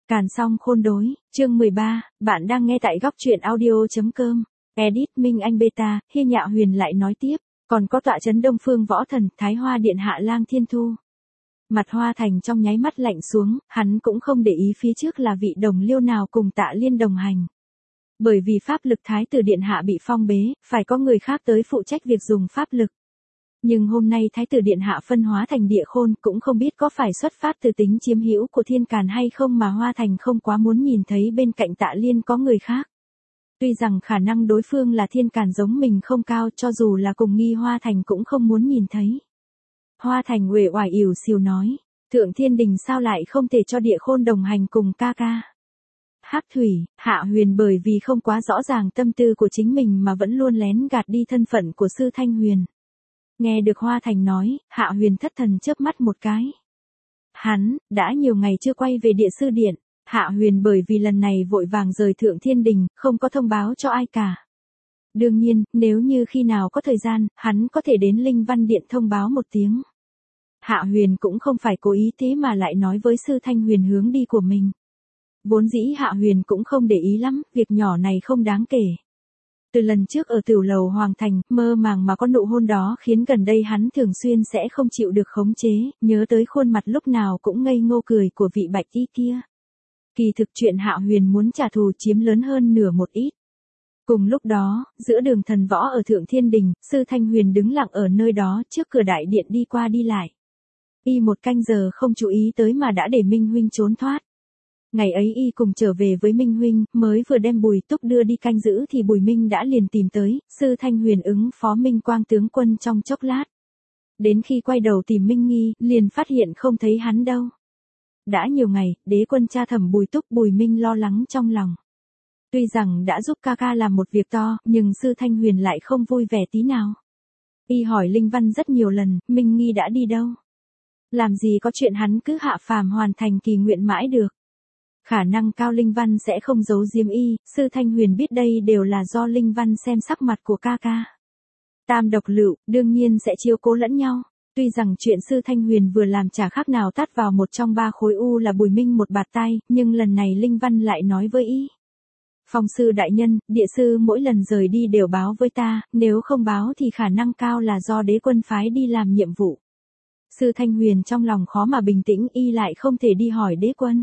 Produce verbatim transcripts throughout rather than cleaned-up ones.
Càn song khôn đối, chương mười ba, bạn đang nghe tại góc truyện audio.com. Edit Minh Anh Beta, Hi Nhạ Huyền lại nói tiếp, còn có tọa chấn Đông Phương Võ Thần, Thái Hoa Điện Hạ Lang Thiên Thu. Mặt Hoa Thành trong nháy mắt lạnh xuống, hắn cũng không để ý phía trước là vị đồng liêu nào cùng Tạ Liên đồng hành. Bởi vì pháp lực Thái tử Điện Hạ bị phong bế, phải có người khác tới phụ trách việc dùng pháp lực. Nhưng hôm nay Thái tử Điện Hạ phân hóa thành địa khôn, cũng không biết có phải xuất phát từ tính chiếm hữu của Thiên Càn hay không mà Hoa Thành không quá muốn nhìn thấy bên cạnh Tạ Liên có người khác. Tuy rằng khả năng đối phương là Thiên Càn giống mình không cao, cho dù là cùng nghi Hoa Thành cũng không muốn nhìn thấy. Hoa Thành uể oải ỉu xìu nói, Thượng Thiên Đình sao lại không thể cho địa khôn đồng hành cùng ca ca. Hắc Thủy, Hạ Huyền bởi vì không quá rõ ràng tâm tư của chính mình mà vẫn luôn lén gạt đi thân phận của Sư Thanh Huyền. Nghe được Hoa Thành nói, Hạ Huyền thất thần chớp mắt một cái. Hắn, đã nhiều ngày chưa quay về địa sư điện, Hạ Huyền bởi vì lần này vội vàng rời Thượng Thiên Đình, không có thông báo cho ai cả. Đương nhiên, nếu như khi nào có thời gian, hắn có thể đến Linh Văn Điện thông báo một tiếng. Hạ Huyền cũng không phải cố ý thế mà lại nói với Sư Thanh Huyền hướng đi của mình. Vốn dĩ Hạ Huyền cũng không để ý lắm, việc nhỏ này không đáng kể. Từ lần trước ở tiểu lầu Hoàng Thành, mơ màng mà có nụ hôn đó khiến gần đây hắn thường xuyên sẽ không chịu được khống chế, nhớ tới khuôn mặt lúc nào cũng ngây ngô cười của vị bạch y kia. Kỳ thực chuyện Hạ Huyền muốn trả thù chiếm lớn hơn nửa một ít. Cùng lúc đó, giữa đường thần võ ở Thượng Thiên Đình, Sư Thanh Huyền đứng lặng ở nơi đó trước cửa đại điện đi qua đi lại. Y một canh giờ không chú ý tới mà đã để Minh Huynh trốn thoát. Ngày ấy y cùng trở về với Minh Huynh, mới vừa đem Bùi Túc đưa đi canh giữ thì Bùi Minh đã liền tìm tới, Sư Thanh Huyền ứng phó Minh Quang tướng quân trong chốc lát. Đến khi quay đầu tìm Minh Nghi, liền phát hiện không thấy hắn đâu. Đã nhiều ngày, đế quân tra thẩm Bùi Túc, Bùi Minh lo lắng trong lòng. Tuy rằng đã giúp ca ca làm một việc to, nhưng Sư Thanh Huyền lại không vui vẻ tí nào. Y hỏi Linh Văn rất nhiều lần, Minh Nghi đã đi đâu? Làm gì có chuyện hắn cứ hạ phàm hoàn thành kỳ nguyện mãi được. Khả năng cao Linh Văn sẽ không giấu giếm y, Sư Thanh Huyền biết đây đều là do Linh Văn xem sắc mặt của ca ca. Tam độc lựu, đương nhiên sẽ chiếu cố lẫn nhau. Tuy rằng chuyện Sư Thanh Huyền vừa làm chả khác nào tát vào một trong ba khối u là Bùi Minh một bạt tay, nhưng lần này Linh Văn lại nói với y. Phong sư đại nhân, địa sư mỗi lần rời đi đều báo với ta, nếu không báo thì khả năng cao là do đế quân phái đi làm nhiệm vụ. Sư Thanh Huyền trong lòng khó mà bình tĩnh, y lại không thể đi hỏi đế quân.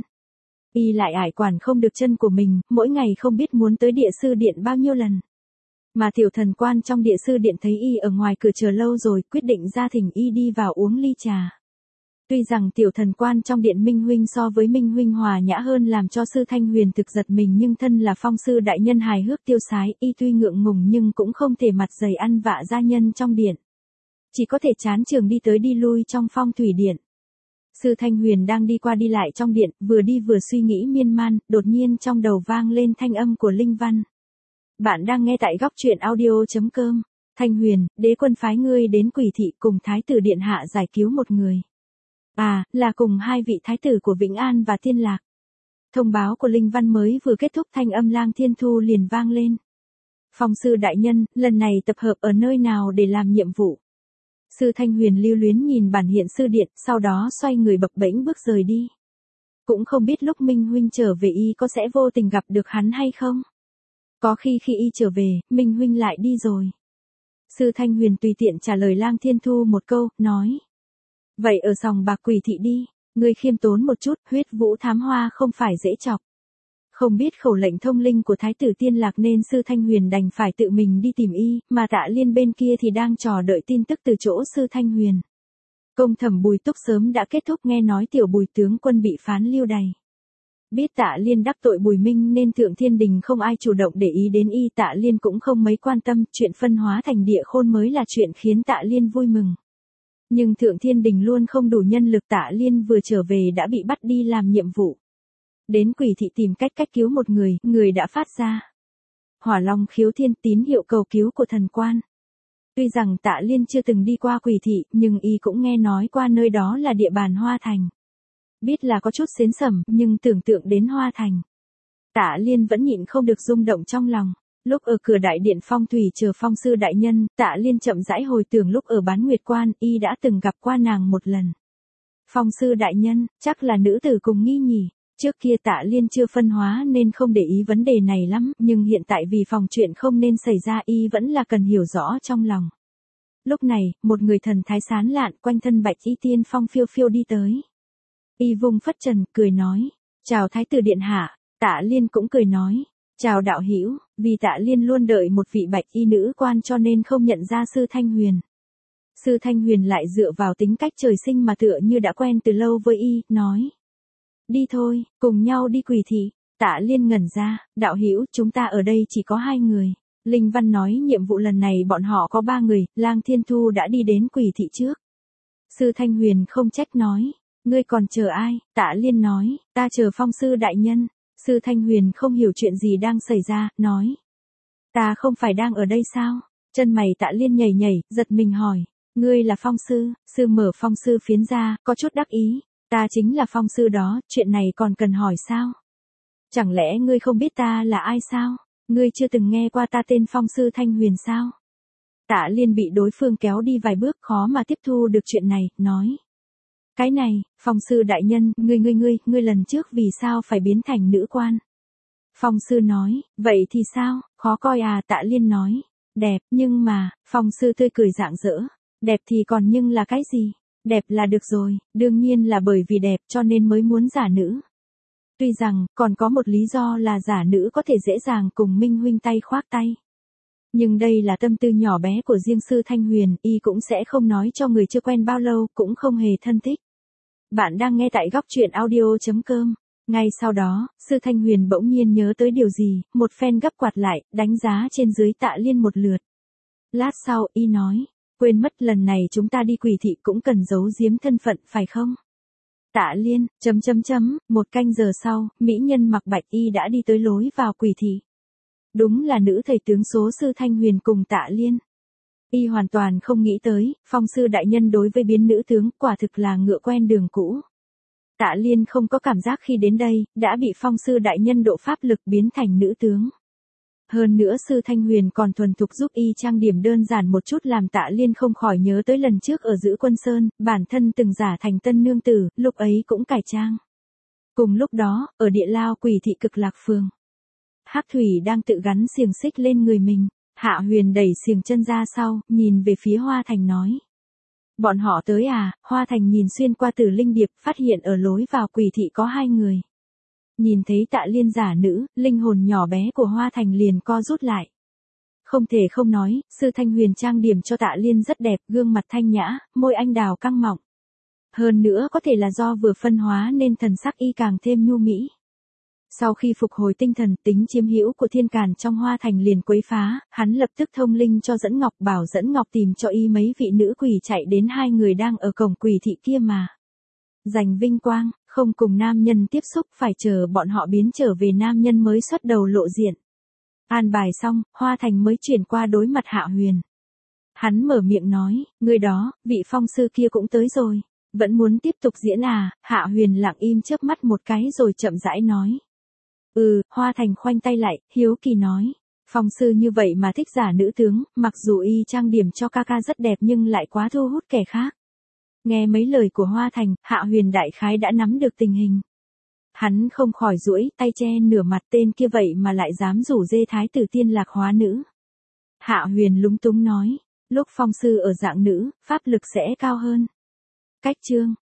Y lại ải quản không được chân của mình, mỗi ngày không biết muốn tới địa sư điện bao nhiêu lần. Mà tiểu thần quan trong địa sư điện thấy y ở ngoài cửa chờ lâu rồi, quyết định ra thỉnh y đi vào uống ly trà. Tuy rằng tiểu thần quan trong điện Minh Huynh so với Minh Huynh hòa nhã hơn làm cho Sư Thanh Huyền thực giật mình, nhưng thân là phong sư đại nhân hài hước tiêu sái, y tuy ngượng ngùng nhưng cũng không thể mặt dày ăn vạ gia nhân trong điện. Chỉ có thể chán trường đi tới đi lui trong phong thủy điện. Sư Thanh Huyền đang đi qua đi lại trong điện, vừa đi vừa suy nghĩ miên man, đột nhiên trong đầu vang lên thanh âm của Linh Văn. Bạn đang nghe tại góc truyện audio.com. Thanh Huyền, đế quân phái ngươi đến Quỷ Thị cùng Thái tử Điện Hạ giải cứu một người. À, là cùng hai vị thái tử của Vĩnh An và Thiên Lạc. Thông báo của Linh Văn mới vừa kết thúc, thanh âm Lang Thiên Thu liền vang lên. Phong sư đại nhân, lần này tập hợp ở nơi nào để làm nhiệm vụ? Sư Thanh Huyền lưu luyến nhìn bản hiện sư điện, sau đó xoay người bập bẽnh bước rời đi. Cũng không biết lúc Minh Huynh trở về y có sẽ vô tình gặp được hắn hay không? Có khi khi y trở về, Minh Huynh lại đi rồi. Sư Thanh Huyền tùy tiện trả lời Lang Thiên Thu một câu, nói. Vậy ở sòng bạc Quỷ Thị đi, ngươi khiêm tốn một chút, huyết vũ thám hoa không phải dễ chọc. Không biết khẩu lệnh thông linh của Thái tử Tiên Lạc nên Sư Thanh Huyền đành phải tự mình đi tìm y, mà Tạ Liên bên kia thì đang chờ đợi tin tức từ chỗ Sư Thanh Huyền. Công thẩm Bùi Túc sớm đã kết thúc, nghe nói tiểu Bùi tướng quân bị phán lưu đày. Biết Tạ Liên đắc tội Bùi Minh nên Thượng Thiên Đình không ai chủ động để ý đến y, Tạ Liên cũng không mấy quan tâm, chuyện phân hóa thành địa khôn mới là chuyện khiến Tạ Liên vui mừng. Nhưng Thượng Thiên Đình luôn không đủ nhân lực, Tạ Liên vừa trở về đã bị bắt đi làm nhiệm vụ. Đến Quỷ Thị tìm cách cách cứu một người, người đã phát ra Hỏa Long khiếu thiên, tín hiệu cầu cứu của thần quan. Tuy rằng Tạ Liên chưa từng đi qua Quỷ Thị, nhưng y cũng nghe nói qua nơi đó là địa bàn Hoa Thành. Biết là có chút xến sẩm, nhưng tưởng tượng đến Hoa Thành, Tạ Liên vẫn nhịn không được rung động trong lòng. Lúc ở cửa đại điện phong thủy chờ phong sư đại nhân, Tạ Liên chậm rãi hồi tưởng lúc ở Bán Nguyệt Quan, y đã từng gặp qua nàng một lần. Phong sư đại nhân, chắc là nữ tử cùng nghi nhỉ? Trước kia Tạ Liên chưa phân hóa nên không để ý vấn đề này lắm, nhưng hiện tại vì phòng chuyện không nên xảy ra y vẫn là cần hiểu rõ trong lòng. Lúc này, một người thần thái sán lạn quanh thân bạch y tiên phong phiêu phiêu đi tới. Y vung phất trần, cười nói, chào Thái tử điện hạ. Tạ Liên cũng cười nói, chào đạo hữu. Vì Tạ Liên luôn đợi một vị bạch y nữ quan cho nên không nhận ra Sư Thanh Huyền. Sư Thanh Huyền lại dựa vào tính cách trời sinh mà tựa như đã quen từ lâu với y, nói. Đi thôi, cùng nhau đi Quỷ thị. Tạ Liên ngẩn ra, đạo hữu, chúng ta ở đây chỉ có hai người. Linh Văn nói nhiệm vụ lần này bọn họ có ba người, Lang Thiên Thu đã đi đến Quỷ thị trước. Sư Thanh Huyền không trách nói, ngươi còn chờ ai? Tạ Liên nói, ta chờ Phong sư đại nhân. Sư Thanh Huyền không hiểu chuyện gì đang xảy ra, nói. Ta không phải đang ở đây sao? Chân mày Tạ Liên nhảy nhảy, giật mình hỏi. Ngươi là Phong sư? Sư mở Phong sư phiến ra, có chút đắc ý. Ta chính là Phong sư đó, chuyện này còn cần hỏi sao? Chẳng lẽ ngươi không biết ta là ai sao? Ngươi chưa từng nghe qua ta tên Phong sư Thanh Huyền sao? Tạ Liên bị đối phương kéo đi vài bước khó mà tiếp thu được chuyện này, nói. Cái này, Phong sư đại nhân, ngươi ngươi ngươi, ngươi lần trước vì sao phải biến thành nữ quan? Phong sư nói, vậy thì sao, khó coi à? Tạ Liên nói, đẹp, nhưng mà, Phong sư tươi cười rạng rỡ, đẹp thì còn nhưng là cái gì? Đẹp là được rồi, đương nhiên là bởi vì đẹp cho nên mới muốn giả nữ. Tuy rằng, còn có một lý do là giả nữ có thể dễ dàng cùng Minh huynh tay khoác tay. Nhưng đây là tâm tư nhỏ bé của riêng Sư Thanh Huyền, y cũng sẽ không nói cho người chưa quen bao lâu, cũng không hề thân thích. Bạn đang nghe tại góc truyện audio chấm com. Ngay sau đó, Sư Thanh Huyền bỗng nhiên nhớ tới điều gì, một phen gấp quạt lại, đánh giá trên dưới Tạ Liên một lượt. Lát sau, y nói, quên mất lần này chúng ta đi Quỷ thị cũng cần giấu giếm thân phận, phải không? Tạ Liên, chấm chấm chấm, một canh giờ sau, mỹ nhân mặc bạch y đã đi tới lối vào Quỷ thị. Đúng là nữ thầy tướng số Sư Thanh Huyền cùng Tạ Liên. Y hoàn toàn không nghĩ tới, Phong sư đại nhân đối với biến nữ tướng quả thực là ngựa quen đường cũ. Tạ Liên không có cảm giác khi đến đây, đã bị Phong sư đại nhân độ pháp lực biến thành nữ tướng. Hơn nữa Sư Thanh Huyền còn thuần thục giúp y trang điểm đơn giản một chút làm Tạ Liên không khỏi nhớ tới lần trước ở Giữ Quân Sơn, bản thân từng giả thành tân nương tử, lúc ấy cũng cải trang. Cùng lúc đó, ở địa lao Quỷ thị Cực Lạc Phường, Hắc Thủy đang tự gắn xiềng xích lên người mình. Hạ Huyền đẩy xiềng chân ra sau, nhìn về phía Hoa Thành nói. Bọn họ tới à? Hoa Thành nhìn xuyên qua Tử Linh Điệp, phát hiện ở lối vào Quỷ thị có hai người. Nhìn thấy Tạ Liên giả nữ, linh hồn nhỏ bé của Hoa Thành liền co rút lại. Không thể không nói, Sư Thanh Huyền trang điểm cho Tạ Liên rất đẹp, gương mặt thanh nhã, môi anh đào căng mọng. Hơn nữa có thể là do vừa phân hóa nên thần sắc y càng thêm nhu mỹ. Sau khi phục hồi tinh thần, tính chiếm hữu của Thiên Càn trong Hoa Thành liền quấy phá, hắn lập tức thông linh cho Dẫn Ngọc, bảo Dẫn Ngọc tìm cho y mấy vị nữ quỷ chạy đến hai người đang ở cổng Quỷ thị kia mà. Giành vinh quang, không cùng nam nhân tiếp xúc, phải chờ bọn họ biến trở về nam nhân mới xuất đầu lộ diện. An bài xong, Hoa Thành mới chuyển qua đối mặt Hạ Huyền. Hắn mở miệng nói, người đó, vị Phong sư kia cũng tới rồi. Vẫn muốn tiếp tục diễn à? Hạ Huyền lặng im chớp mắt một cái rồi chậm rãi nói. Ừ, Hoa Thành khoanh tay lại, hiếu kỳ nói. Phong sư như vậy mà thích giả nữ tướng, mặc dù y trang điểm cho ca ca rất đẹp nhưng lại quá thu hút kẻ khác. Nghe mấy lời của Hoa Thành, Hạ Huyền đại khái đã nắm được tình hình. Hắn không khỏi duỗi tay che nửa mặt, tên kia vậy mà lại dám rủ dê thái tử tiên lạc hóa nữ. Hạ Huyền lúng túng nói, lúc Phong sư ở dạng nữ, pháp lực sẽ cao hơn. Cách chương